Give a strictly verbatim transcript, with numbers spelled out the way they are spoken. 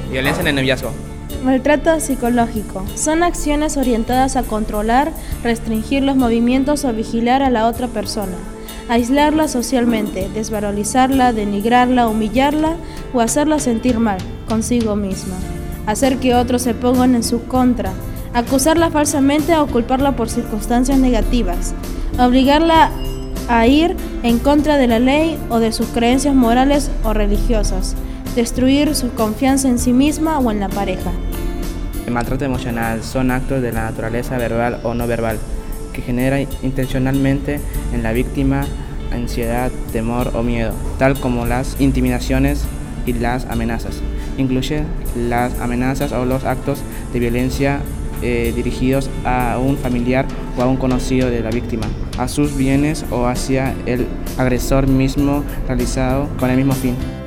Violencia en el noviazgo. Maltrato psicológico. Son acciones orientadas a controlar, restringir los movimientos o vigilar a la otra persona. Aislarla socialmente, desvalorizarla, denigrarla, humillarla o hacerla sentir mal consigo misma. Hacer que otros se pongan en su contra. Acusarla falsamente o culparla por circunstancias negativas. Obligarla a ir en contra de la ley o de sus creencias morales o religiosas. Destruir su confianza en sí misma o en la pareja. El maltrato emocional son actos de la naturaleza verbal o no verbal que genera intencionalmente en la víctima ansiedad, temor o miedo, tal como las intimidaciones y las amenazas. Incluye las amenazas o los actos de violencia eh, dirigidos a un familiar o a un conocido de la víctima, a sus bienes o hacia el agresor mismo realizado con el mismo fin.